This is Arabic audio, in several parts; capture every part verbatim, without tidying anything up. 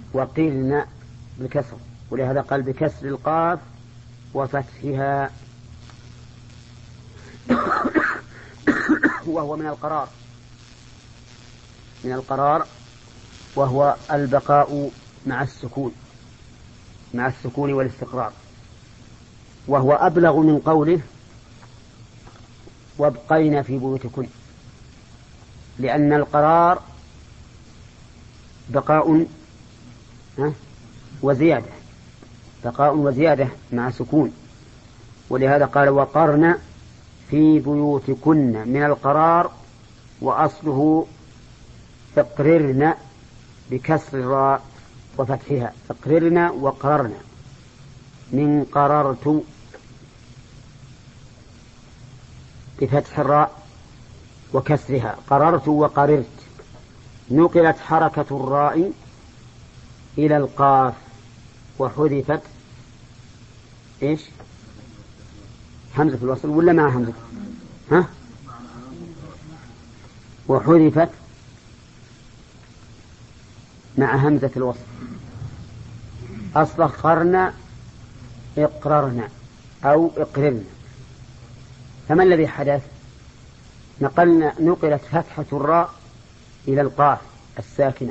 وقرن بالكسر، ولهذا قال بكسر القاف وفتحها. وهو من القرار، من القرار وهو البقاء مع السكون، مع السكون والاستقرار، وهو أبلغ من قوله وابقين في بيوتكن، لأن القرار بقاء وزيادة، بقاء وزيادة مع سكون، ولهذا قال وقرن في بيوتكن من القرار، وأصله اقررن بكسر الراء وفتحها، اقررن وقررن من قررت بفتح الراء وكسرها، قررت وقررت. نقلت حركة الراء إلى القاف وحذفت إيش همزة الوصل ولا مع همزة ها وحذفت مع همزة الوصل. أصل قرن اقررنا أو اقررنا، فما الذي حدث؟ نقلنا نقلت فتحة الراء إلى القاف الساكنة،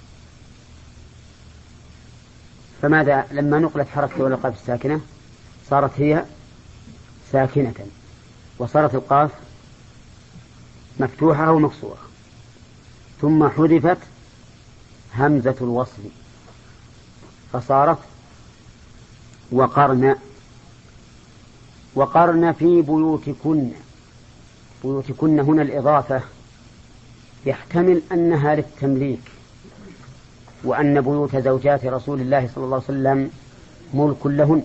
فماذا لما نقلت حركة إلى القاف الساكنة صارت هي ساكنة، وصارت القاف مفتوحة أو مكسورة، ثم حذفت همزة الوصل فصارت وقرن. وقرن في بيوتكن، بيوتكن هنا الإضافة يحتمل أنها للتمليك، وأن بيوت زوجات رسول الله صلى الله عليه وسلم ملك لهن،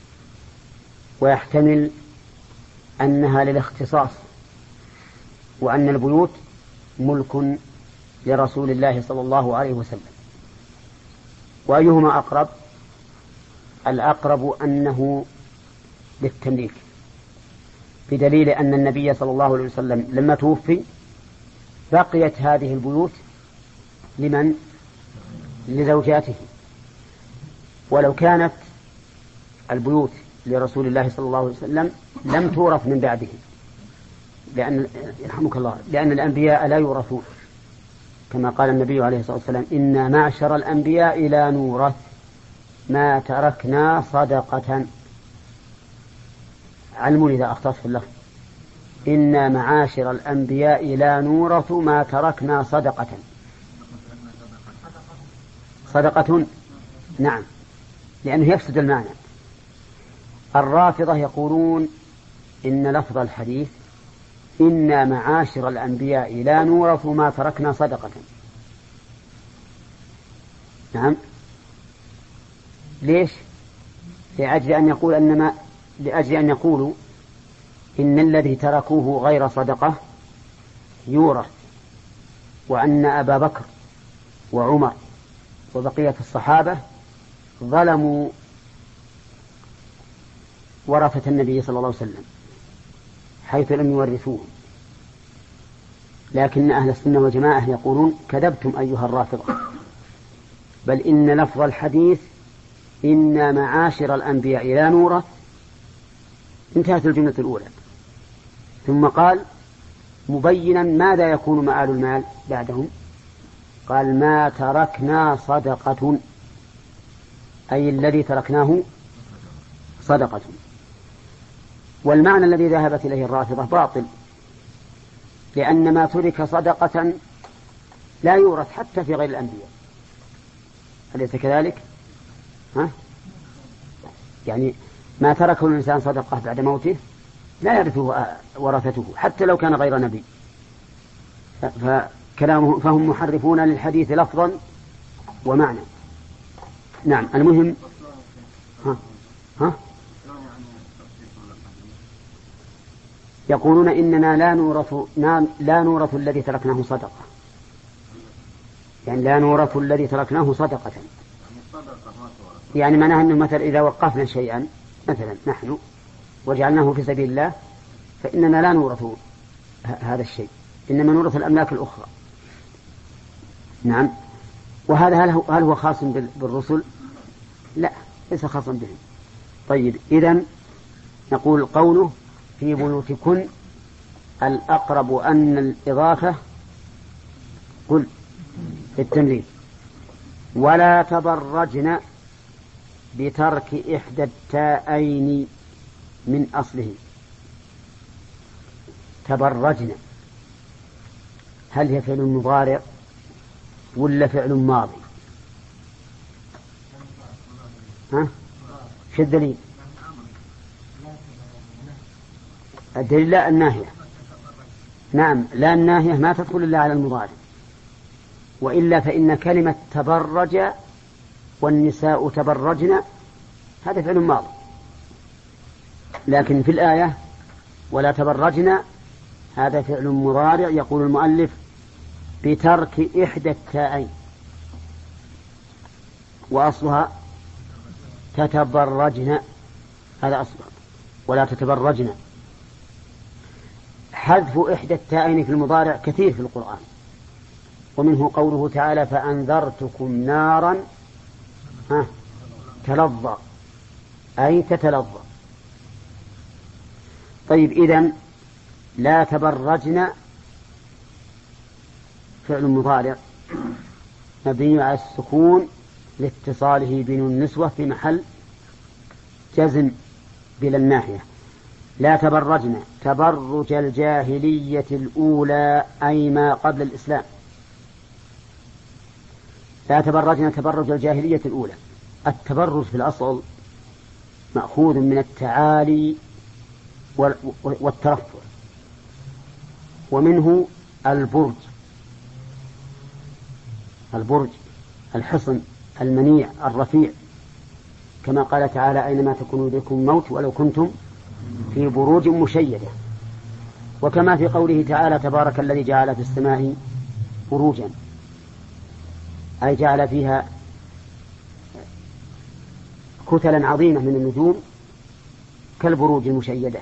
ويحتمل أنها للاختصاص، وأن البيوت ملك لرسول الله صلى الله عليه وسلم. وأيهما أقرب؟ الأقرب أنه للتمليك، بدليل أن النبي صلى الله عليه وسلم لما توفي بقيت هذه البيوت لمن؟ لزوجاته. ولو كانت البيوت لرسول الله صلى الله عليه وسلم لم تورث من بعده، لأن يرحمك الله لأن الأنبياء لا يورثون، كما قال النبي عليه الصلاة والسلام إنا معشر الأنبياء لا نورث ما تركنا صدقة. علموني إذا أخطأت في اللفظ، إنا معاشر الأنبياء لا نورث ما تركنا صدقة. صدقة نعم، لأنه يفسد المعنى. الرافضة يقولون إن لفظ الحديث إنا معاشر الأنبياء لا نورث ما تركنا صدقة. نعم، ليش؟ لأجل أن يقول أنما لأجل أن يقولوا إن الذي تركوه غير صدقة يورث، وأن أبا بكر وعمر وبقية الصحابة ظلموا ورثة النبي صلى الله عليه وسلم حيث لم يورثوه. لكن أهل السنة والجماعة يقولون كذبتم أيها الرافضة، بل إن لفظ الحديث إنا معاشر الأنبياء لا نورث انتهت الجملة الأولى، ثم قال مبينا ماذا يكون مآل المال بعدهم، قال ما تركنا صدقة، أي الذي تركناه صدقة. والمعنى الذي ذهبت إليه الرافضة باطل، لأن ما ترك صدقة لا يورث حتى في غير الأنبياء، أليس كذلك؟ ها؟ يعني ما تركه الإنسان صدقة بعد موته لا يرثه ورثته حتى لو كان غير نبي. فكلامه فهم محرفون للحديث لفظا ومعنى. نعم، المهم ها ها يقولون إننا لا نورث لا نورث الذي تركناه صدقة، يعني لا نورث الذي تركناه صدقة، يعني معناها أنه مثلا إذا وقفنا شيئا مثلا نحن وجعلناه في سبيل الله فإننا لا نورث هذا الشيء، إنما نورث الأملاك الأخرى. نعم. وهذا هل هو, هل هو خاص بالرسل؟ لا، ليس خاصا بهم. طيب، إذن نقول قوله في بيوتكن الأقرب أن الإضافة قل التمرين. ولا تبرجن بترك إحدى التاءين من أصله. تبرجن هل هي فعل مضارع ولا فعل ماضي؟ ها؟ شو الدليل؟ الدليل لا الناهية. نعم، لا الناهية ما تدخل إلا على المضارع، وإلا فإن كلمة تبرج والنساء تبرجن هذا فعل ماضي، لكن في الآية ولا تبرجن هذا فعل مضارع. يقول المؤلف بترك إحدى التاءين، وأصلها تتبرجن، هذا أصلها ولا تتبرجن. حذف إحدى التاءين في المضارع كثير في القرآن، ومنه قوله تعالى فأنذرتكم نارا تلظى، أي تتلظى. طيب، إذن لا تبرجن فعل مضارع مبني على السكون لاتصاله بنون النسوة في محل جزم بلا الناحية. لا تبرجن تبرج الجاهلية الأولى أي ما قبل الإسلام. لا تبرجن تبرج الجاهلية الأولى. التبرج في الأصل مأخوذ من التعالي والترفع، ومنه البرج. البرج الحصن المنيع الرفيع، كما قال تعالى أينما تكونوا يدرككم الموت ولو كنتم في بروج مشيدة، وكما في قوله تعالى تبارك الذي جعل في السماء بروجا، أي جعل فيها كتلا عظيمة من النجوم كالبروج المشيدة.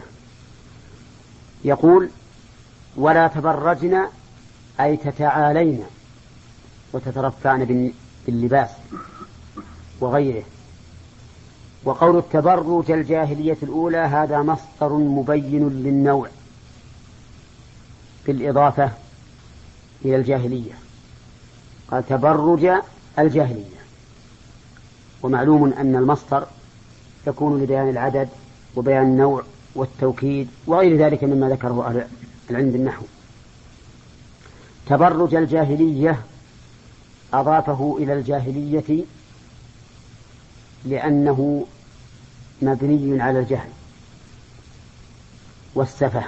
يقول ولا تبرجن أي تتعالين وتترفعن باللباس وغيره. وقول التبرج الجاهلية الأولى هذا مصدر مبين للنوع بالإضافة إلى الجاهلية، قال تبرج الجاهلية. ومعلوم أن المصدر يكون لبيان العدد وبيان النوع والتوكيد وغير ذلك مما ذكره أهل العلم بالنحو. تبرج الجاهلية أضافه إلى الجاهلية لأنه مبني على الجهل والسفه،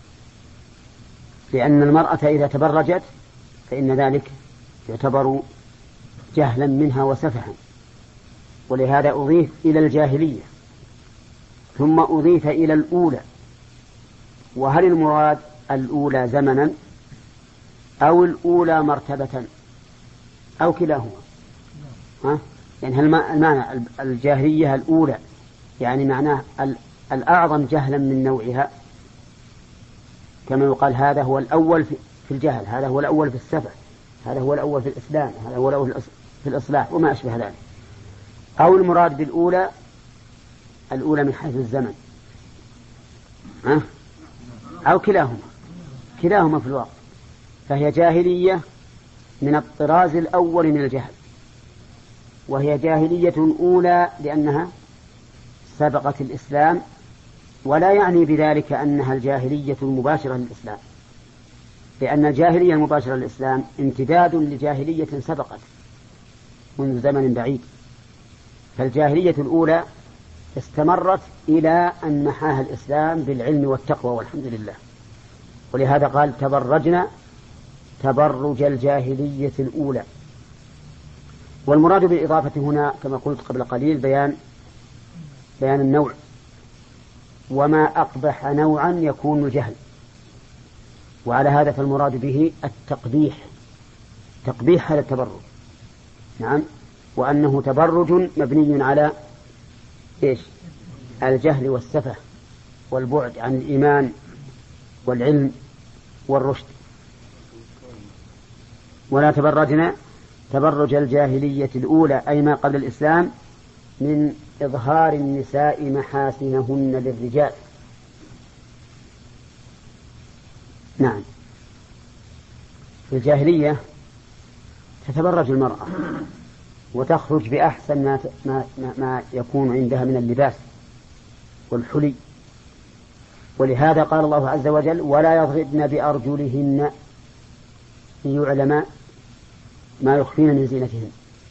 لأن المرأة إذا تبرجت فإن ذلك يعتبر جهلا منها وسفها، ولهذا أضيف إلى الجاهلية ثم أضيف إلى الأولى. وهل المراد الأولى زمنا أو الأولى مرتبة أو كلاهما؟ ها؟ يعني هل المعنى الجاهلية الأولى يعني معناه الأعظم جهلا من نوعها، كما يقال هذا هو الأول في الجهل، هذا هو الأول في السفه، هذا هو الأول في الإسلام، هذا هو الأول في الإصلاح وما أشبه ذلك. أو المراد بالأولى الأولى من حيث الزمن، ها؟ أو كلاهما، كلاهما في الواقع. فهي جاهلية من الطراز الأول من الجهل، وهي جاهلية أولى لأنها سبقت الإسلام، ولا يعني بذلك أنها الجاهلية المباشرة للإسلام، لأن الجاهلية المباشرة للإسلام امتداد لجاهلية سبقت منذ زمن بعيد. فالجاهلية الأولى استمرت إلى أن محاها الإسلام بالعلم والتقوى والحمد لله، ولهذا قال تبرجنا تبرج الجاهلية الأولى. والمراد بالإضافة هنا كما قلت قبل قليل بيان بيان النوع، وما أقبح نوعا يكون الجهل، وعلى هذا فالمراد به التقبيح، تقبيح هذا التبرج، نعم، وأنه تبرج مبني على إيش؟ الجهل والسفه والبعد عن الإيمان والعلم والرشد. ولا تبرجنا تبرج الجاهلية الأولى أي ما قبل الإسلام من إظهار النساء محاسنهن للرجال. نعم، في الجاهلية تتبرج المرأة وتخرج بأحسن ما, ما, ما يكون عندها من اللباس والحلي، ولهذا قال الله عز وجل ولا يضربن بأرجلهن ليعلم ما يخفين من زينتهن.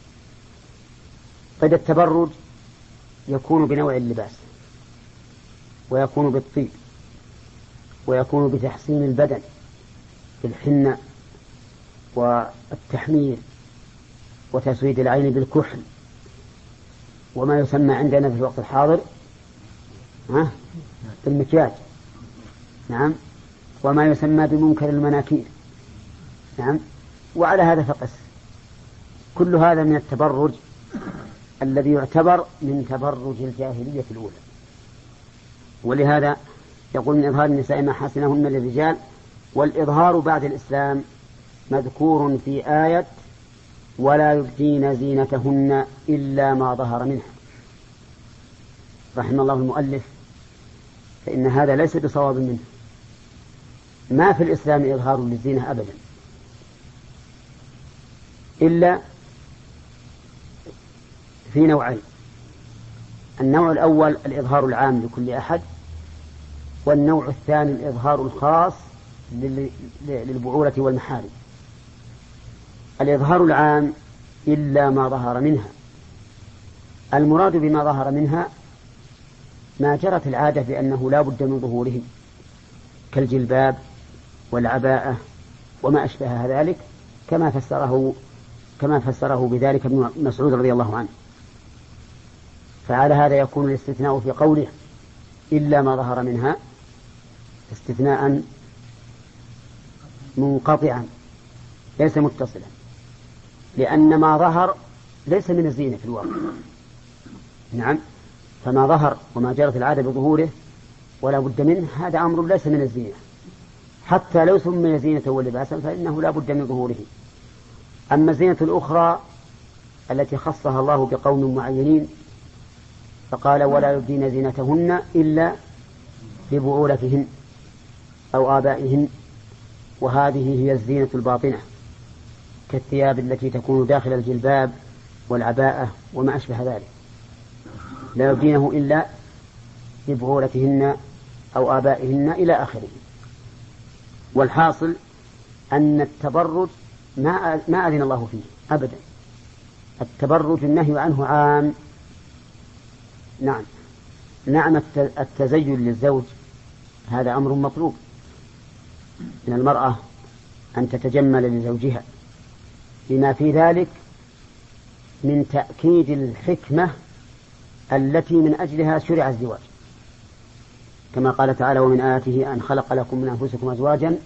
قد التبرج يكون بنوع اللباس، ويكون بالطيب، ويكون بتحسين البدن بالحنة والتحمير وتسويد العين بالكحل، وما يسمى عندنا في الوقت الحاضر بالمكياج. نعم، وما يسمى بمنكر المناكير. نعم، وعلى هذا فقس. كل هذا من التبرج الذي يعتبر من تبرج الجاهلية الأولى. ولهذا يقول من إظهار النساء محاسنهن للرجال. والإظهار بعد الإسلام مذكور في آية ولا يبدين زينتهن إلا ما ظهر منها. رحم الله المؤلف، فإن هذا ليس بصواب منه. ما في الإسلام إظهار للزينة أبدا، إلا في نوعين: النوع الأول الإظهار العام لكل أحد، والنوع الثاني الإظهار الخاص للبعولة والمحارم. الإظهار العام إلا ما ظهر منها، المراد بما ظهر منها ما جرت العادة بأنه لا بد من ظهوره كالجلباب والعباءة وما أشبه ذلك، كما فسره كما فسره بذلك ابن مسعود رضي الله عنه. فعلى هذا يكون الاستثناء في قوله إلا ما ظهر منها استثناء منقطعا ليس متصلا، لأن ما ظهر ليس من الزينة في الواقع. نعم، فما ظهر وما جرت العادة بظهوره ولا بد منه هذا أمر ليس من الزينة، حتى لو سمي زينة ولباسا فإنه لا بد من ظهوره. أما الزينة الأخرى التي خصها الله بقوم معينين فقال ولا يبدين زينتهن إلا لبعولتهن أو آبائهن، وهذه هي الزينة الباطنة كالثياب التي تكون داخل الجلباب والعباءة وما أشبه ذلك، لا يبدينه إلا لبعولتهن أو آبائهن إلى آخره. والحاصل أن التبرج ما ما أذن الله فيه أبدا. التبرج النهي عنه عام. نعم نعم التزين للزوج هذا أمر مطلوب من المرأة أن تتجمل لزوجها، لما في ذلك من تأكيد الحكمة التي من أجلها شرع الزواج، كما قال تعالى ومن آياته أن خلق لكم من أنفسكم أزواجا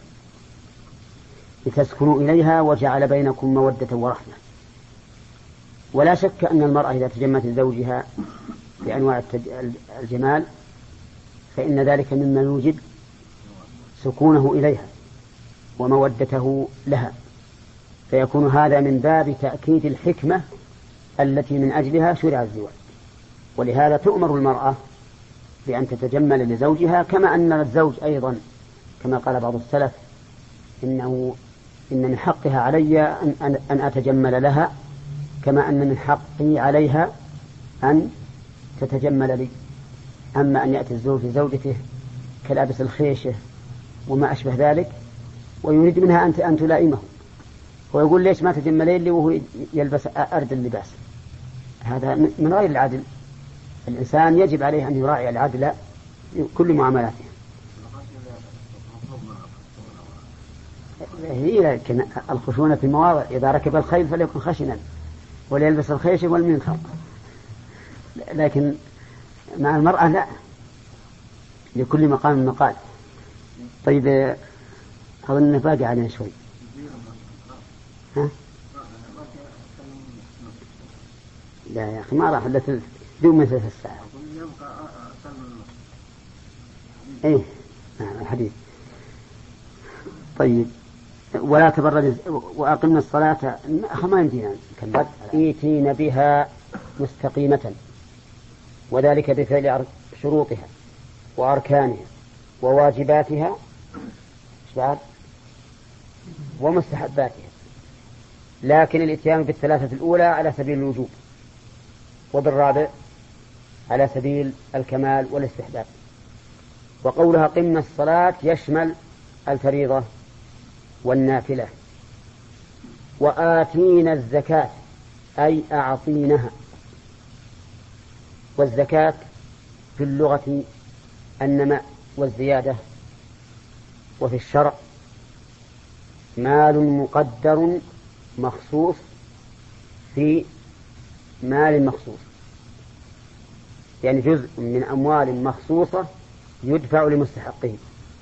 لتسكنوا إليها وجعل بينكم مودة ورحمة. ولا شك أن المرأة إذا تجملت لزوجها بأنواع الجمال فإن ذلك مما يوجد سكونه إليها ومودته لها، فيكون هذا من باب تأكيد الحكمة التي من أجلها شرع الزواج. ولهذا تؤمر المرأة بأن تتجمل لزوجها، كما أن الزوج أيضا كما قال بعض السلف إنه إن من حقها علي أن, أن أتجمل لها كما أن من حقي عليها أن تتجمل لي. أما أن يأتي الزوج لزوجته كلابس الخيشة وما أشبه ذلك ويريد منها أن أن تلائمه ويقول ليش ما تجملين لي وهو يلبس أرد اللباس، هذا من غير العدل. الإنسان يجب عليه أن يراعي العدل في كل معاملاته. هي لكن الخشونة في المواضع، إذا ركب الخيل فليكن خشنا وليلبس الخيش والمنخر، لكن مع المرأة لا، لكل مقام مقال. طيب أظن باقي علينا شوي. ها؟ لا يا أخي ما راح إلا دون من ثلاث الساعة. إيه نعم الحديث. طيب ولا تبرج وأقمنا الصلاة ما يمدينا قد إيتين بها مستقيمة، وذلك بفعل شروطها وأركانها وواجباتها ومستحباتها، لكن الإتيان بالثلاثة الأولى على سبيل الوجوب، وبالرابع على سبيل الكمال والاستحباب. وقولها قمنا الصلاة يشمل الفريضة والنافلة. وآتينا الزكاة أي أعطينها. والزكاة في اللغة النماء والزيادة، وفي الشرع مال مقدر مخصوص في مال مخصوص، يعني جزء من أموال مخصوصة يدفع لمستحقه.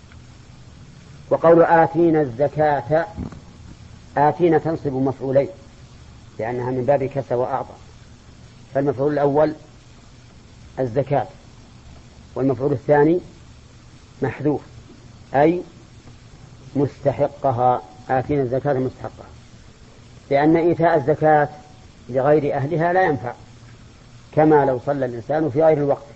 وقول آتينا الزكاة، آتينا تنصب مفعولين لأنها من باب كسى وأعطى، فالمفعول الأول الزكاة، والمفعول الثاني محذوف أي مستحقها. آتينا الزكاة مستحقها، لأن إيتاء الزكاة لغير أهلها لا ينفع، كما لو صلى الإنسان في غير الوقت.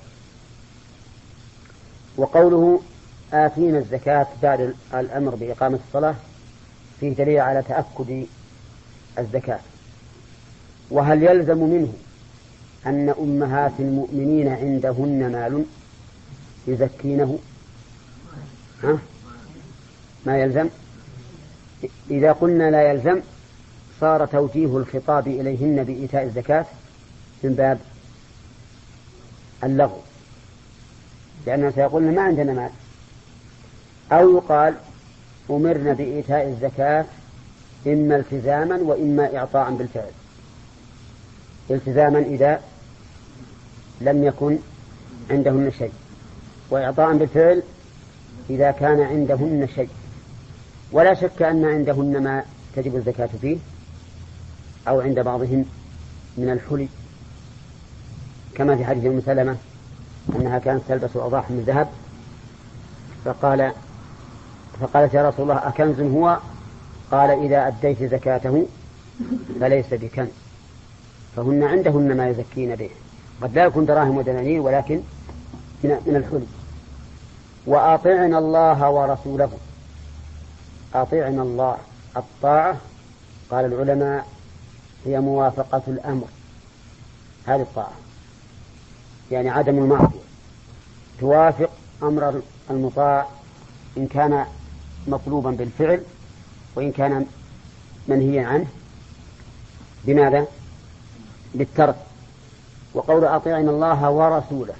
وقوله آتينا الزكاة بعد الأمر بإقامة الصلاة فيه دليل على تأكد الزكاة. وهل يلزم منه أن أمهات المؤمنين عندهن مال يزكينه؟ ها؟ ما يلزم. إذا قلنا لا يلزم صار توجيه الخطاب إليهن بإيتاء الزكاة من باب اللغو، لأننا سيقولن ما عندنا مال. أو يقال أمرنا بإيتاء الزكاة إما التزاما وإما إعطاء بالفعل. التزاما إذا لم يكن عندهن شيء، وإعطاء بالفعل إذا كان عندهن شيء. ولا شك أن عندهن ما تجب الزكاة فيه، أو عند بعضهم من الحلي، كما في حديث أم سلمة أنها كانت تلبس أضاح من ذهب، فقال فقالت يا رسول الله أكنز هو؟ قال إذا أديت زكاته فليس بكنز. فهن عندهن ما يزكين به، قد لا يكون دراهم ودنانير ولكن من الحلي. وأطعنا الله ورسوله. أطعنا الله، الطاعة قال العلماء هي موافقة الأمر، هذه الطاعة يعني عدم المعصية، توافق أمر المطاع إن كان مطلوبا بالفعل، وإن كان منهيا عنه بماذا؟ بالترك. وقول أطيعنا الله ورسوله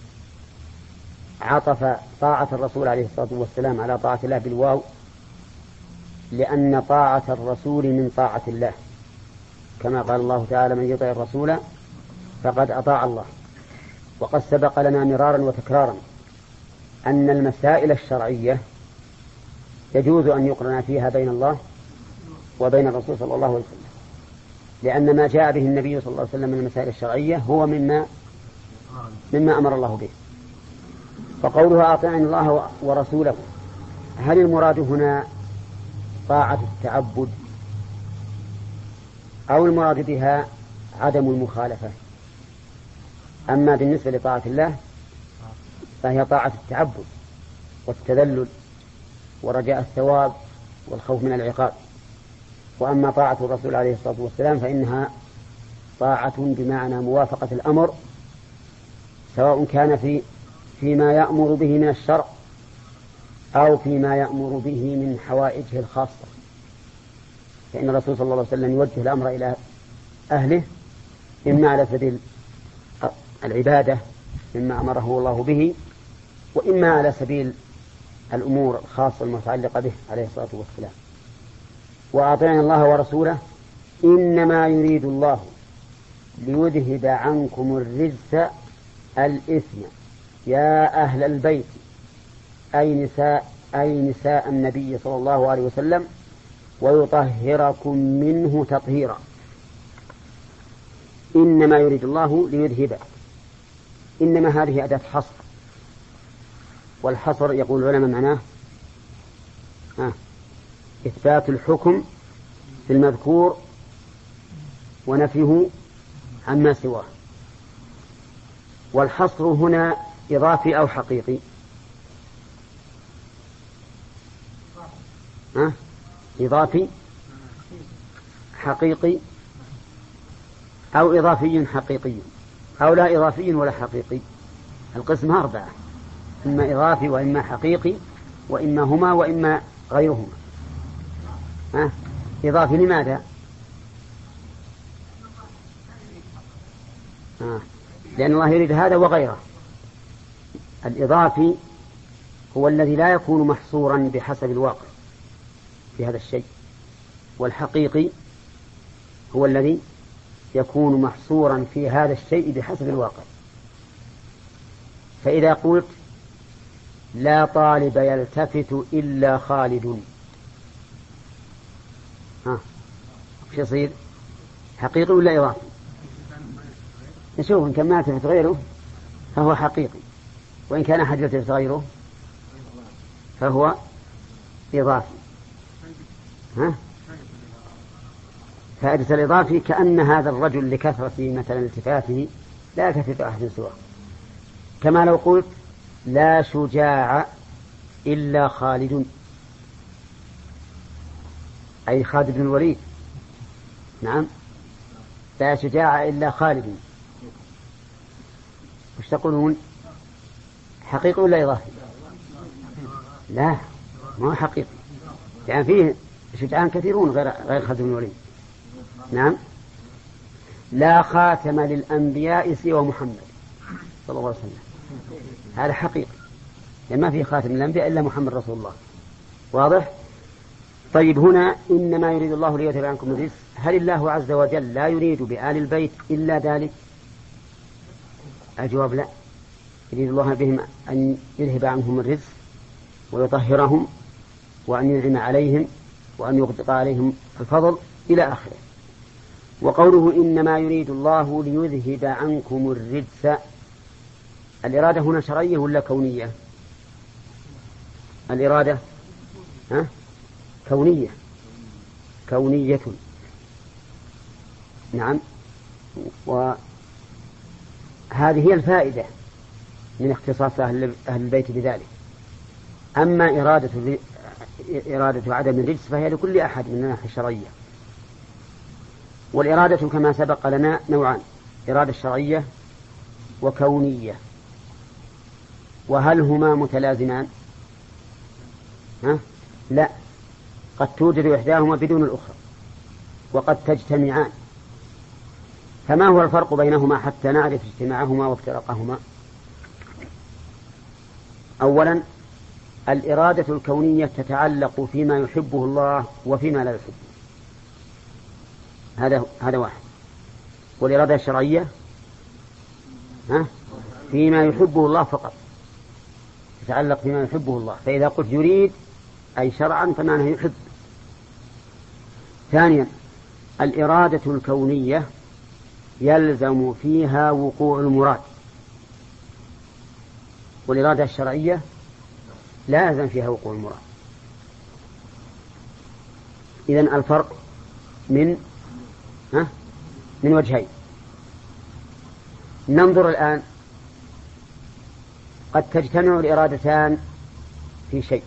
عطف طاعة الرسول عليه الصلاة والسلام على طاعة الله بالواو، لأن طاعة الرسول من طاعة الله، كما قال الله تعالى من يطع الرسول فقد أطاع الله. وقد سبق لنا مرارا وتكرارا أن المسائل الشرعية يجوز أن يقرن فيها بين الله وبين الرسول صلى الله عليه وسلم، لأن ما جاء به النبي صلى الله عليه وسلم من المسائل الشرعية هو مما مما أمر الله به. فقولها أطيعنا الله ورسوله، هل المراد هنا طاعة التعبد أو المراد بها عدم المخالفة؟ أما بالنسبة لطاعة الله فهي طاعة التعبد والتذلل ورجاء الثواب والخوف من العقاب. وأما طاعة الرسول عليه الصلاة والسلام فإنها طاعة بمعنى موافقة الأمر، سواء كان في فيما يأمر به من الشرع أو فيما يأمر به من حوائجه الخاصة، فإن الرسول صلى الله عليه وسلم يوجه الأمر إلى أهله إما على سبيل العبادة مما أمره الله به، وإما على سبيل الأمور الخاصة المتعلقة به عليه الصلاة والسلام. وأطيعنا الله ورسوله إنما يريد الله ليذهب عنكم الرجس الإثم يا أهل البيت، أي نساء أي نساء النبي صلى الله عليه وسلم، ويطهركم منه تطهيرا. إنما يريد الله ليذهب، إنما هذه أداة حصر، والحصر يقول العلماء معناه آه إثبات الحكم في المذكور ونفيه عما سواه. والحصر هنا إضافي أو حقيقي؟ أه؟ إضافي حقيقي أو إضافي حقيقي أو لا إضافي ولا حقيقي. القسم أربعة: إما إضافي وإما حقيقي وإما هما وإما غيرهما. أه؟ إضافي لماذا؟ أه؟ لأن الله يريد هذا وغيره. الإضافي هو الذي لا يكون محصورا بحسب الواقع في هذا الشيء، والحقيقي هو الذي يكون محصورا في هذا الشيء بحسب الواقع. فإذا قلت لا طالب يلتفت إلا خالد، ها ايش يصير؟ حقيقي ولا إضافي؟ نشوف إن كان ما يلتفت غيره فهو حقيقي، وإن كان أحد يلتفت غيره فهو إضافي. ها؟ فائدة الإضافي كأن هذا الرجل لكثرة مثلا التفاته لا يلتفت أحد سواه. كما لو قلت لا شجاع إلا خالد، أي خالد بن الوليد. نعم، لا شجاع إلا خالد. وش تقولون؟ حقيقي ولا إضافي؟ لا، ما هو حقيقي، يعني فيه شجعان كثيرون غير غير خالد بن الوليد. نعم. لا خاتم للأنبياء سوى محمد صلى الله عليه وسلم، هذا حقيقي، لأن ما في خاتم للأنبياء إلا محمد رسول الله. واضح؟ طيب، هنا إنما يريد الله ليذهب عنكم الرجس، هل الله عز وجل لا يريد بآل البيت إلا ذلك؟ الجواب لا، يريد الله بهم أن يذهب عنهم الرجس ويطهرهم وأن ينعم عليهم وأن يغدق عليهم الفضل إلى آخره. وقوله إنما يريد الله ليذهب عنكم الرجس، الإرادة هنا شرعية ولا كونية؟ الإرادة ها؟ كونية، كونية. نعم. وهذه هي الفائدة من اختصاص أهل البيت بذلك. أما إرادة إرادة عدم الرجس فهي لكل أحد من الناحية الشرعية. والإرادة كما سبق لنا نوعان: إرادة شرعية وكونية. وهل هما متلازمان؟ ها؟ لا، قد توجد إحداهما بدون الأخرى وقد تجتمعان. فما هو الفرق بينهما حتى نعرف اجتماعهما وافتراقهما؟ أولا، الإرادة الكونية تتعلق فيما يحبه الله وفيما لا يحبه، هذا هذا واحد. والإرادة الشرعية ها؟ فيما يحبه الله فقط، تتعلق فيما يحبه الله. فإذا قلت يريد أي شرعا فمعناه يحب. ثانيا، الإرادة الكونية يلزم فيها وقوع المراد، والإرادة الشرعية لا يلزم فيها وقوع المراد. إذن الفرق من ها؟ من وجهين. ننظر الآن، قد تجتمع الإرادتان في شيء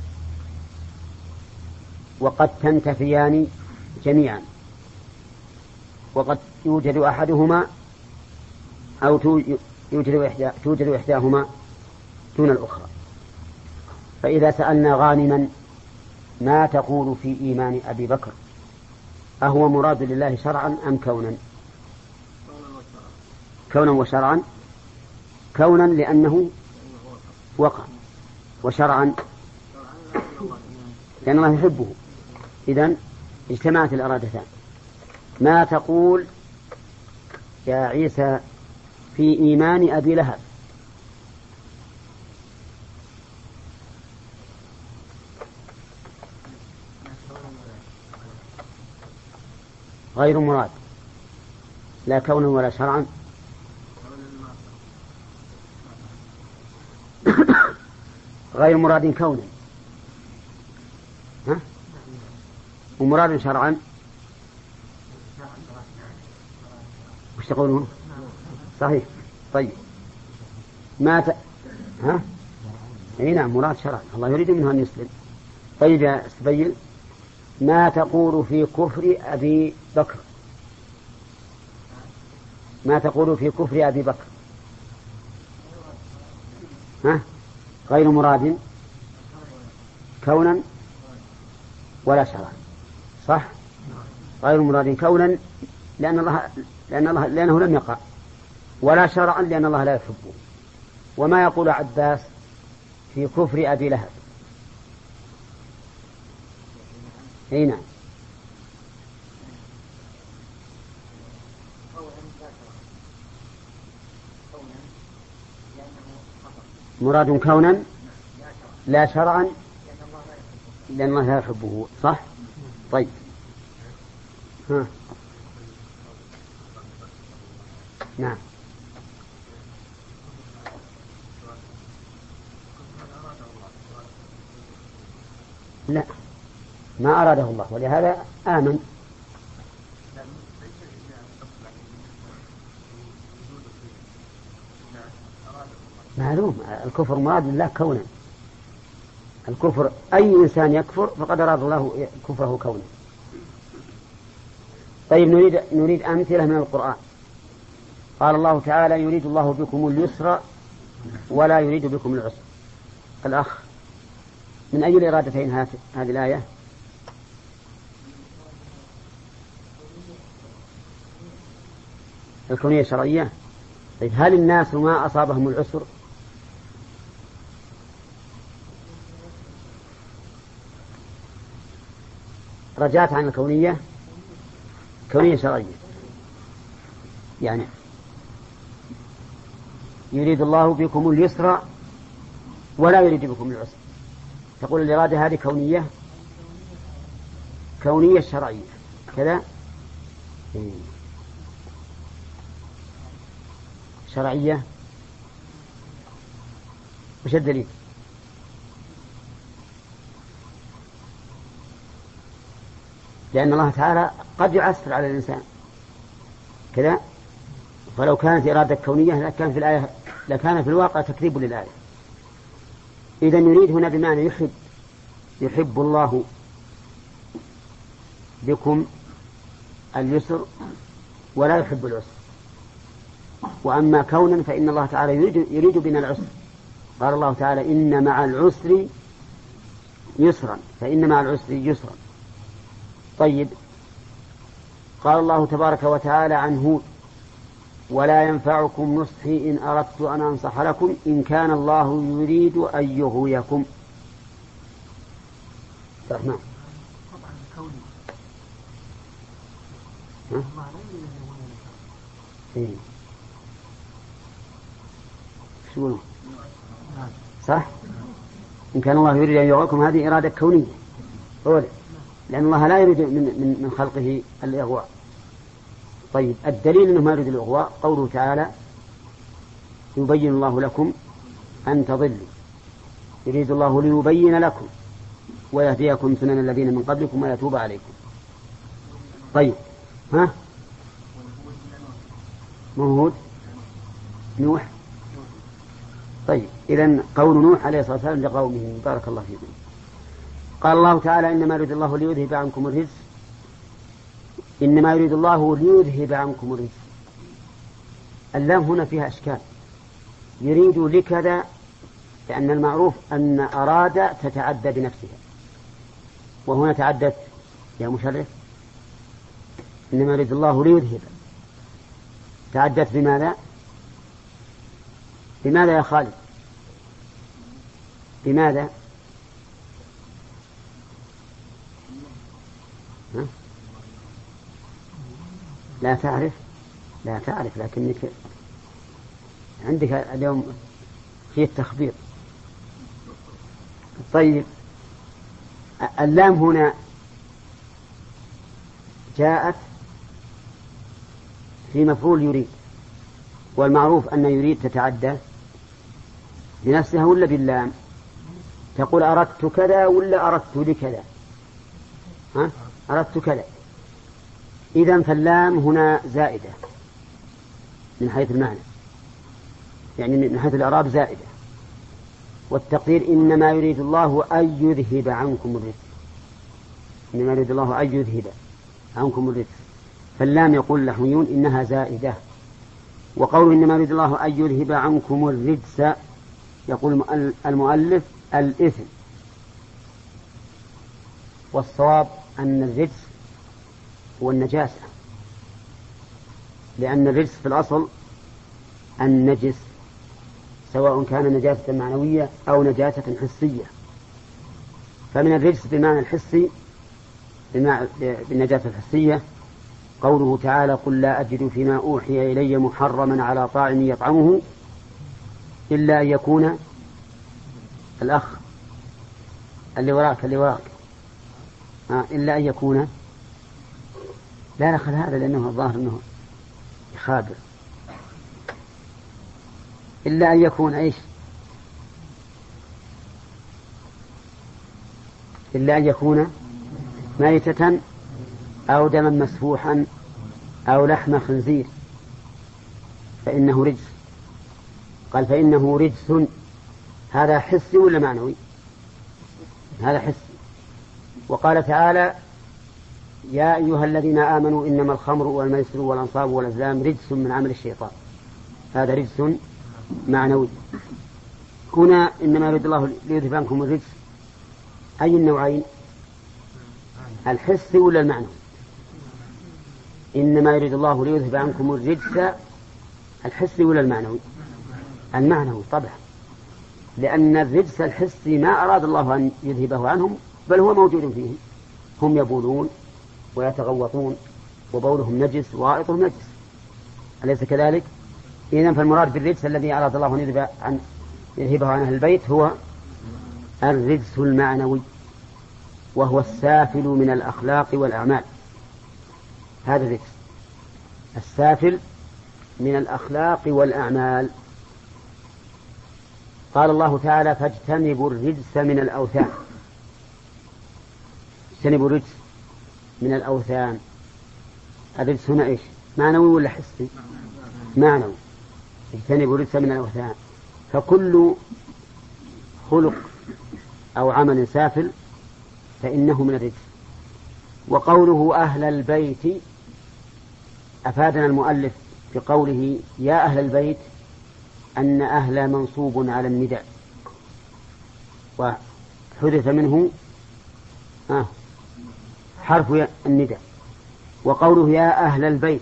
وقد تنتفيان جميعا، وقد يوجد أحدهما أو توجد إحدى توجد إحداهما دون الأخرى. فإذا سألنا غانما ما تقول في إيمان أبي بكر، أهو مراد لله شرعا أم كونا؟ كونا وشرعا. كونا لأنه وقع، وشرعا لأن الله يحبه. إذن اجتمعت الإرادتان. ما تقول يا عيسى في إيمان أبي لهب؟ غير مراد لا كونا ولا شرعا. غير مراد كونا، ها؟ ومراد شرعا وش تقولون؟ صحيح. طيب ما ت... ها؟ اي نعم مراد شرعا، الله يريد منه أن يسلم. طيب يا سبيل، ما تقول في كفر أبي بكر؟ ما تقول في كفر أبي بكر؟ ها؟ غير مراد كونا ولا شرعا، صح؟ غير مراد كونا لأن الله لأن الله لأنه لم يقع، ولا شرعا لأن الله لا يحبه. وما يقول عباس في كفر أبي لهب؟ أي نعم. مراد كونا لا شرعا لأن الله لا يحبه، صح؟ طيب ها. نعم. لا، ما أراده الله، ولهذا آمن. معلوم الكفر مراد الله كونا، الكفر أي إنسان يكفر فقد أراد الله كفره كونا. طيب نريد نريد أمثلة من القرآن. قال الله تعالى يريد الله بكم اليسر ولا يريد بكم العسر. الأخ من أي الإرادتين هذه الآية؟ الكونية الشرعية. طيب هل الناس ما أصابهم العسر؟ رجعت عن الكونية كونية شرعية، يعني يريد الله بكم اليسر ولا يريد بكم العسر. تقول الإرادة هذه كونية كونية شرعية كذا. شرعية وش الدليل؟ لأن الله تعالى قد يعسر على الإنسان كذا، فلو كانت إرادة كونية لكان في الآية لكان في الواقع تكذيب للآية. إذن يريد هنا بمعنى يحب يحب الله بكم اليسر ولا يحب العسر. وأما كونا فإن الله تعالى يريد, يريد بنا العسر. قال الله تعالى إن مع العسر يسرا، فإن مع العسر يسرا. طيب قال الله تبارك وتعالى عن هود ولا ينفعكم نصحي إن أردت أن أنصح لكم إن كان الله يريد أن يغويكم. رحمن إيه؟ شو صح؟ إن كان الله يريد أن يغويكم هذه إرادة كونية، لأن الله لا يريد من, من, من خلقه الإغواء. طيب الدليل أنه ما يريد الإغواء قوله تعالى يبين الله لكم أن تضلوا، يريد الله ليبين لكم ويهديكم سنن الذين من قبلكم ويتوب عليكم. طيب ها موجود نوح. طيب إذن قول نوح عليه الصلاة والسلام لقومه بارك الله فيكم. قال الله تعالى إنما يريد الله ليذهب عنكم الرجس، إنما يريد الله ليذهب عنكم الرجس. اللام هنا فيها أشكال. يريد لكذا لأن المعروف أن أراد تتعدى بنفسها، وهنا تعدت يا مشرف. إنما يريد الله ليذهب تعدت بماذا؟ بماذا يا خالد؟ بماذا؟ ها؟ لا تعرف لا تعرف لكنك عندك اليوم في التخبير. طيب اللام هنا جاءت في مفعول يريد، والمعروف أن يريد تتعدى بنفسها ولا باللام؟ تقول أردت كذا ولا أردت لكذا؟ ها؟ أردت كذا. إذن فاللام هنا زائدة من حيث المعنى، يعني من حيث الإعراب زائدة. والتقدير إنما يريد الله أن يذهب عنكم الرجس، إنما يريد الله أن يذهب عنكم الرجس. فاللام يقول اللحويون إنها زائدة. وقوله إنما يريد الله أن يذهب عنكم الرجس يقول المؤلف الإثم. والصواب أن الرجس هو النجاسة، لأن الرجس في الأصل النجس، سواء كان نجاسة معنوية أو نجاسة حسية. فمن الرجس بالمعنى الحسي بالنجاسة الحسية قوله تعالى قل لا أجد فيما أوحي إلي محرما على طاعم يطعمه إلا أن يكون الأخ اللي وراك اللي وراك آه إلا أن يكون لا نخل هذا لأنه الظاهر أنه يخابر. إلا أن يكون إيش؟ إلا أن يكون ميتة أو دما مسفوحا أو لحم خنزير فإنه رجس. قال فإنه رجس، هذا حسي ولا معنوي؟ هذا حسي. وقال تعالى يا أيها الذين آمنوا إنما الخمر والميسر والأنصاب والأزلام رجس من عمل الشيطان، هذا رجس معنوي. هنا إنما يريد الله ليذهب عنكم الرجس، أي النوعين؟ الحسي ولا المعنوي؟ إنما يريد الله ليذهب عنكم الرجس الحسي ولا المعنوي؟ المعنوي طبعا، لأن الرجس الحسي ما أراد الله أن يذهبه عنهم، بل هو موجود فيهم، هم يبولون ويتغوطون وبولهم نجس وغائطهم نجس، أليس كذلك؟ إذن فالمراد بالرجس الذي أراد الله أن يذهب عن يذهبه عن أهل البيت هو الرجس المعنوي، وهو السافل من الأخلاق والأعمال. هذا الرجس السافل من الأخلاق والأعمال. قال الله تعالى فاجتنبوا الرجس من الأوثان، اجتنبوا الرجس من الأوثان. الرجس هنا إيش؟ معنوي ولا حسي؟ معنوي. اجتنبوا الرجس من الأوثان، فكل خلق أو عمل سافل فإنه من الرجس. وقوله أهل البيت أفادنا المؤلف في قوله يا أهل البيت أن أهل منصوب على النداء وحدث منه آه حرف النداء. وقوله يا أهل البيت،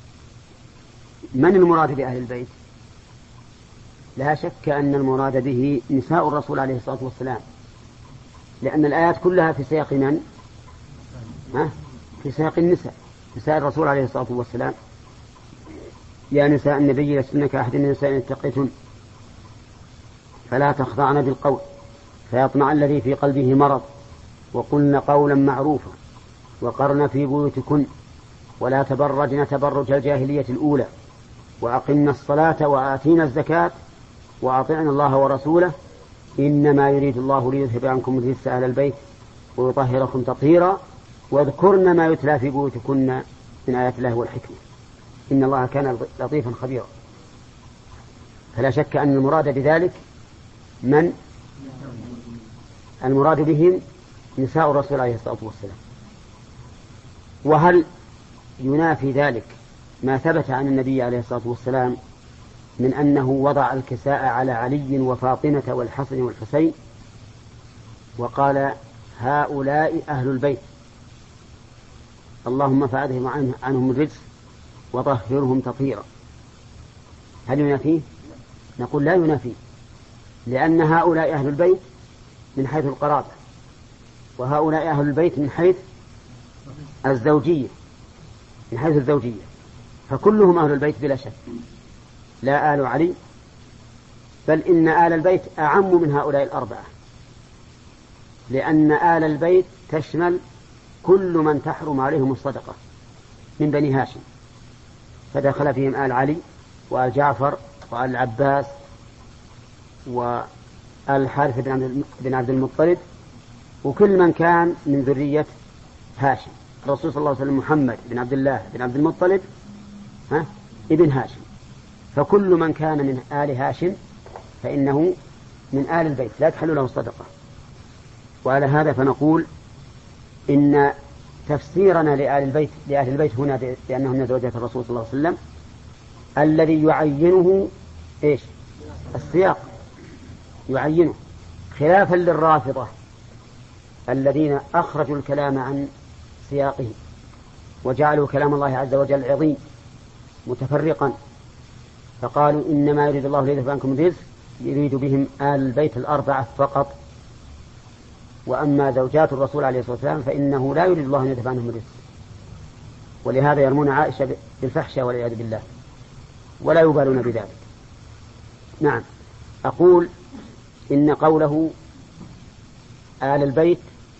من المراد بأهل البيت؟ لا شك أن المراد به نساء الرسول عليه الصلاة والسلام، لأن الآيات كلها في سياق من؟ ها؟ في سياق النساء، نساء الرسول عليه الصلاة والسلام. يا نساء النبي لستن كأحد النساء إن اتقيتن فلا تخضعن بالقول فيطمع الذي في قلبه مرض وقلن قولا معروفا وقرن في بيوتكن ولا تبرجن تبرج الجاهلية الأولى وأقمنا الصلاة وآتينا الزكاة وأطعنا الله ورسوله إنما يريد الله ليذهب عنكم الرجس أهل البيت ويطهركم تطهيرا واذكرن ما يتلى في بيوتكن من آيات الله والحكمة إن الله كان لطيفا خبيرا. فلا شك أن المراد بذلك من؟ المراد بهم نساء الرسول عليه الصلاة والسلام. وهل ينافي ذلك ما ثبت عن النبي عليه الصلاة والسلام من أنه وضع الكساء على علي وفاطمة والحسن والحسين وقال هؤلاء أهل البيت اللهم فأذهب عنهم الرجس وطهرهم تطهيرا؟ هل ينافيه؟ نقول لا ينافيه، لأن هؤلاء أهل البيت من حيث القرابة وهؤلاء أهل البيت من حيث الزوجية، من حيث الزوجية فكلهم أهل البيت بلا شك، لا آل علي، بل إن آل البيت أعم من هؤلاء الأربعة، لأن آل البيت تشمل كل من تحرم عليهم الصدقة من بني هاشم، فدخل فيهم آل علي وآل جعفر وآل العباس وآل الحارث بن عبد المطلب وكل من كان من ذرية هاشم الرسول صلى الله عليه وسلم محمد بن عبد الله بن عبد المطلب ها ابن هاشم، فكل من كان من آل هاشم فإنه من آل البيت لا تحل له الصدقة. وعلى هذا فنقول إن تفسيرنا لآل البيت لأهل البيت هنا بأنهم زوجات الرسول صلى الله عليه وسلم الذي يعينه إيش؟ السياق يعينه، خلافا للرافضة الذين أخرجوا الكلام عن سياقه وجعلوا كلام الله عز وجل عظيم متفرقا، فقالوا إنما يريد الله ليذهب عنكم الرجس يريد بهم آل البيت الأربعة فقط، وأما زوجات الرسول عليه الصلاة والسلام فإنه لا يريد الله أن يذهب عنهم الرجس، ولهذا يرمون عائشة بالفحشة والعياذ بالله ولا يبالون بذلك. نعم، أقول إن قوله آل البيت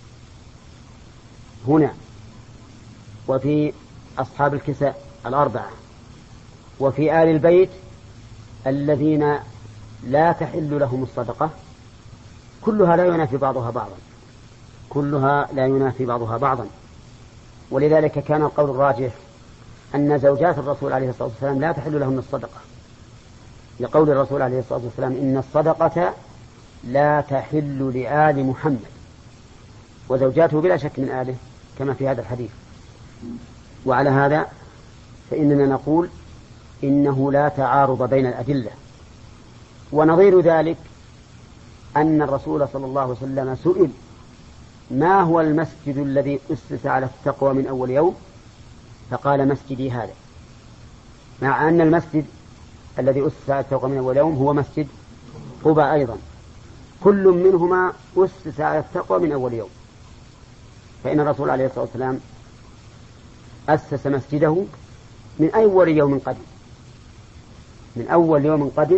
هنا وفي أصحاب الكساء الأربعة وفي آل البيت الذين لا تحل لهم الصدقة كلها لا ينافي بعضها بعضا كلها لا ينافي بعضها بعضا ولذلك كان القول الراجح أن زوجات الرسول عليه الصلاة والسلام لا تحل لهم الصدقة، لقول الرسول عليه الصلاة والسلام إن الصدقة لا تحل لآل محمد، وزوجاته بلا شك من آله كما في هذا الحديث. وعلى هذا فإننا نقول إنه لا تعارض بين الأدلة. ونظير ذلك أن الرسول صلى الله عليه وسلم سئل ما هو المسجد الذي أسس على التقوى من أول يوم، فقال مسجدي هذا، مع أن المسجد الذي أسس على التقوى من أول يوم هو مسجد قباء أيضا، كل منهما أسس على التقوى من أول يوم. فإن الرسول عليه الصلاة والسلام أسس مسجده من أول يوم قدم من أول يوم قدم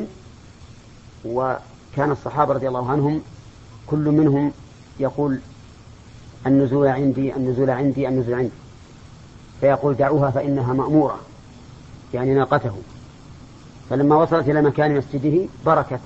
وكان الصحابة رضي الله عنهم كل منهم يقول النزول عندي النزول عندي النزول عندي، فيقول دعوها فإنها مأمورة، يعني ناقته. فلما وصلت إلى مكان مسجده بركت،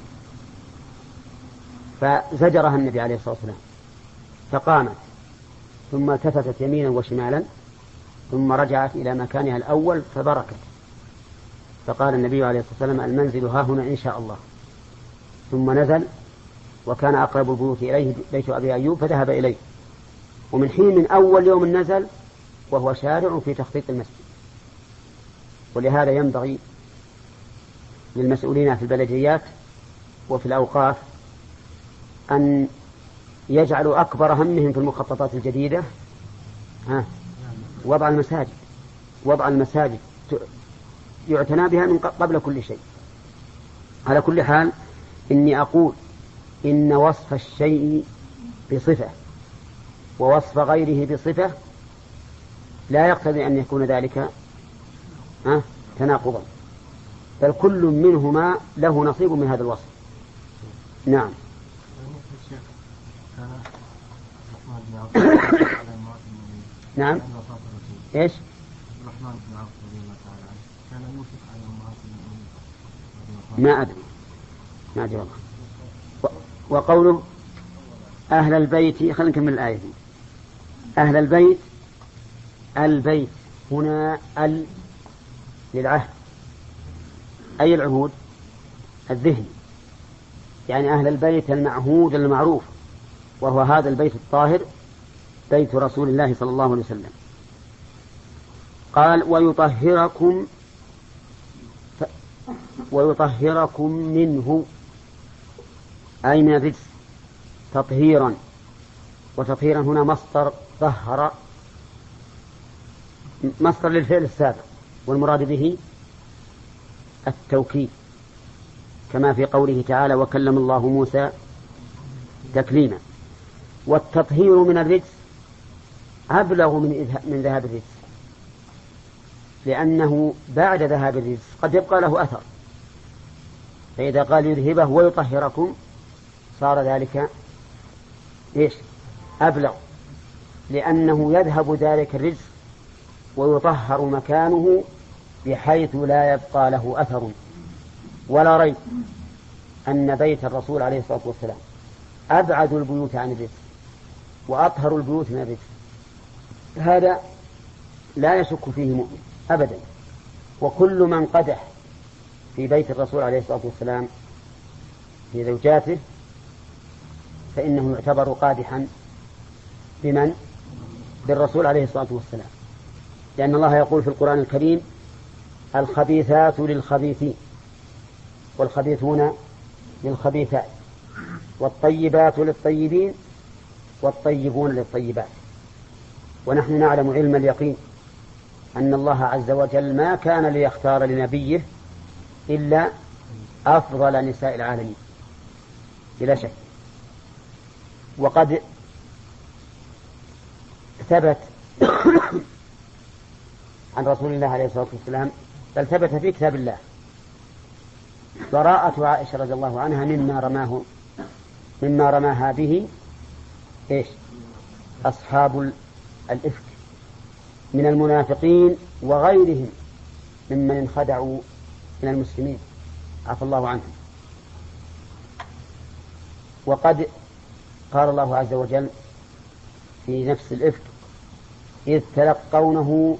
فزجرها النبي عليه الصلاة والسلام فقامت، ثم التفتت يمينا وشمالا، ثم رجعت إلى مكانها الأول فبركت، فقال النبي عليه الصلاة والسلام المنزل ها هنا إن شاء الله، ثم نزل، وكان أقرب البيوت إليه بيت أبي أيوب فذهب إليه، ومن حين من أول يوم نزل وهو شارع في تخطيط المسجد. ولهذا ينبغي للمسؤولين في البلديات وفي الأوقاف أن يجعلوا أكبر همهم في المخططات الجديدة ها وضع المساجد وضع المساجد يعتنى بها من قبل كل شيء. على كل حال إني أقول إن وصف الشيء بصفة ووصف غيره بصفة لا يقتضي أن يكون ذلك ها تناقضا، بل كل منهما له نصيب من هذا الوصف. نعم. نعم. ايش؟ الرحمن بن عوف رضي الله تعالى عنه كان يوشك على امهات المؤمنين. ما ادري ما ادري والله. وقوله اهل البيت، خلينا نكمل الايه دي. اهل البيت، البيت هنا ال للعهد، اي العهود؟ الذهني، يعني اهل البيت المعهود المعروف، وهو هذا البيت الطاهر بيت رسول الله صلى الله عليه وسلم. قال ويطهركم ف... ويطهركم منه، أي من الرجس تطهيرا، وتطهيرا هنا مصدر طهر، مصدر للفعل السابق، والمراد به التوكيد، كما في قوله تعالى وكلم الله موسى تكليما. والتطهير من الرجس أبلغ من من ذهاب الرجس، لأنه بعد ذهاب الرجس قد يبقى له أثر، فإذا قال يذهبه ويطهركم صار ذلك إيش؟ أبلغ، لأنه يذهب ذلك الرجس ويطهر مكانه بحيث لا يبقى له أثر. ولا ريب أن بيت الرسول عليه الصلاة والسلام أبعد البيوت عن الرجس وأطهر البيوت من الرجس، هذا لا يشك فيه مؤمن أبدا. وكل من قدح في بيت الرسول عليه الصلاة والسلام في زوجاته فإنه يعتبر قادحا بمن؟ بالرسول عليه الصلاة والسلام، لأن الله يقول في القرآن الكريم: الخبيثات للخبيثين والخبيثون للخبيثات والطيبات للطيبين والطيبون للطيبات. ونحن نعلم علم اليقين أن الله عز وجل ما كان ليختار لنبيه إلا أفضل نساء العالمين بلا شك. وقد ثبت عن رسول الله عليه الصلاة والسلام، بل ثبت في كتاب الله براءة عائشة رضي الله عنها مما رماه مما رماها به إيش؟ أصحاب الإفك من المنافقين وغيرهم ممن انخدعوا من المسلمين، عفى الله عنهم. وقد قال الله عز وجل في نفس الإفك: إذ تلقونه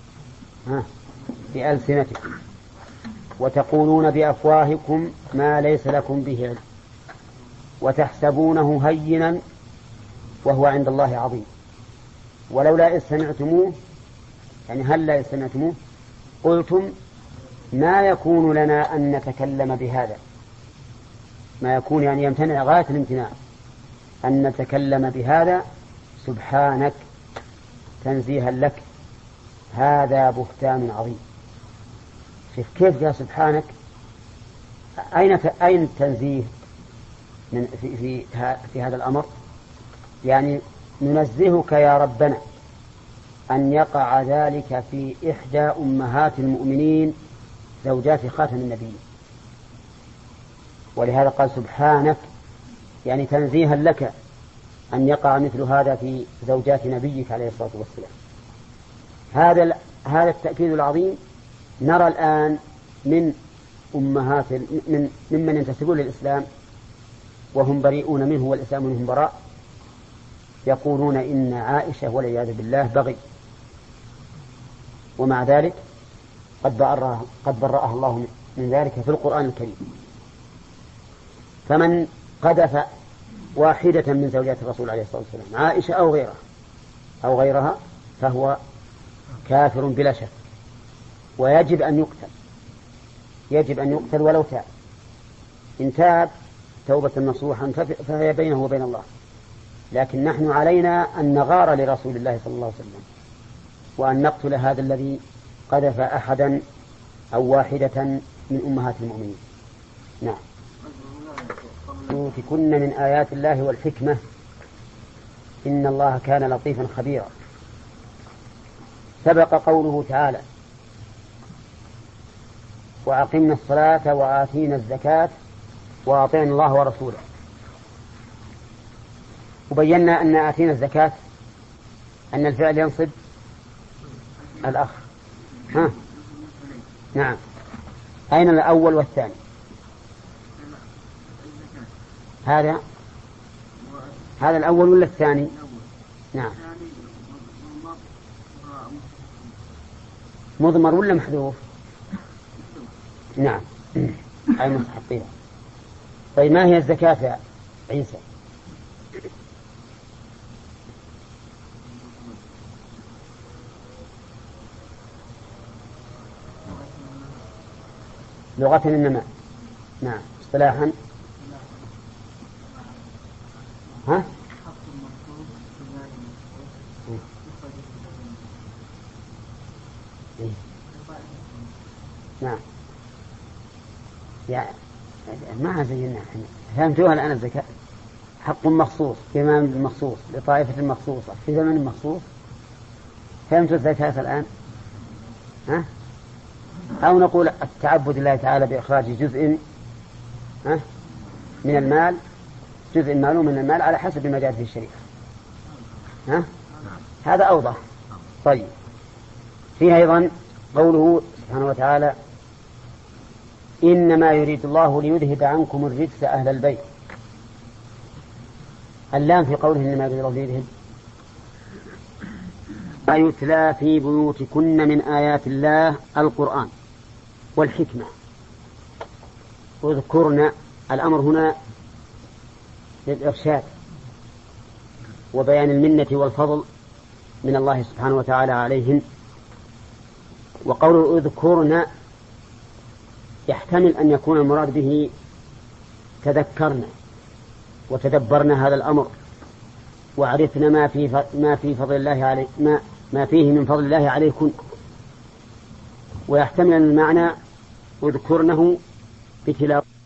بألسنتكم وتقولون بأفواهكم ما ليس لكم به علم وتحسبونه هينا وهو عند الله عظيم ولولا إذ سمعتموه، يعني هلا إذ سمعتموه قلتم ما يكون لنا أن نتكلم بهذا. ما يكون يعني يمتنع غاية الامتناع أن نتكلم بهذا، سبحانك تنزيها لك، هذا بهتان عظيم. شوف كيف يا سبحانك، أين أين التنزيه من في في في هذا الأمر؟ يعني ننزهك يا ربنا أن يقع ذلك في إحدى أمهات المؤمنين زوجات خاتم النبي. ولهذا قال سبحانك، يعني تنزيها لك أن يقع مثل هذا في زوجات نبيك عليه الصلاة والسلام. هذا هذا التأكيد العظيم نرى الآن من أمهات من ممن ينتسبون للإسلام وهم بريئون منه والإسلام منهم براء، يقولون إن عائشة والعياذ بالله بغي، ومع ذلك قد برأها قد برأها الله من ذلك في القرآن الكريم. فمن قذف واحدة من زوجات الرسول عليه الصلاة والسلام، عائشة أو غيرها أو غيرها، فهو كافر بلا شك، ويجب أن يقتل، يجب أن يقتل ولو تاب. إن تاب توبة نصوحا فهي بينه وبين الله، لكن نحن علينا أن نغار لرسول الله صلى الله عليه وسلم وأن نقتل هذا الذي قذف أحدا أو واحدة من أمهات المؤمنين. نعم. يؤتكن من آيات الله والحكمة إن الله كان لطيفا خبيرا. سبق قوله تعالى: وأقمنا الصلاة وآتينا الزكاة وأطعنا الله ورسوله. وبينا أن آتينا الزكاة أن الفعل ينصب الأخ. ها؟ نعم. أين الأول والثاني؟ هذا هذا الأول ولا الثاني؟ نعم. مضمر ولا محذوف؟ نعم. أي مستحقين. طيب ما هي الزكاة يا عيسى؟ لغة النماء. نعم. اصطلاحا ها؟ إيه؟ نعم. يعني ما زينا احنا فهمتوها الآن. الزكاة حق مخصوص في زمان مخصوص لطائفة مخصوصة في زمن مخصوص. فهمتوا الزكاة الآن؟ ها؟ أو نقول التعبد الله تعالى بإخراج جزء ها من المال، جزء معلوم من المال على حسب ما جاءت في الشريعة. ها؟ هذا أوضح. طيب فيها أيضا قوله سبحانه وتعالى: إنما يريد الله ليذهب عنكم الرجس أهل البيت. اللام في قوله إنما يريد الله ليذهب يتلى في بيوتكن من آيات الله القرآن والحكمة. اذكرن الأمر هنا للإرشاد وبيان المنة والفضل من الله سبحانه وتعالى عليهن. وقول اذكرن يحتمل أن يكون المراد به تذكرنا وتدبرنا هذا الأمر وعرفنا ما في ما في فضل الله عليه ما ما فيه من فضل الله عليكم. ويحتمل المعنى اذكرنه بتلاوة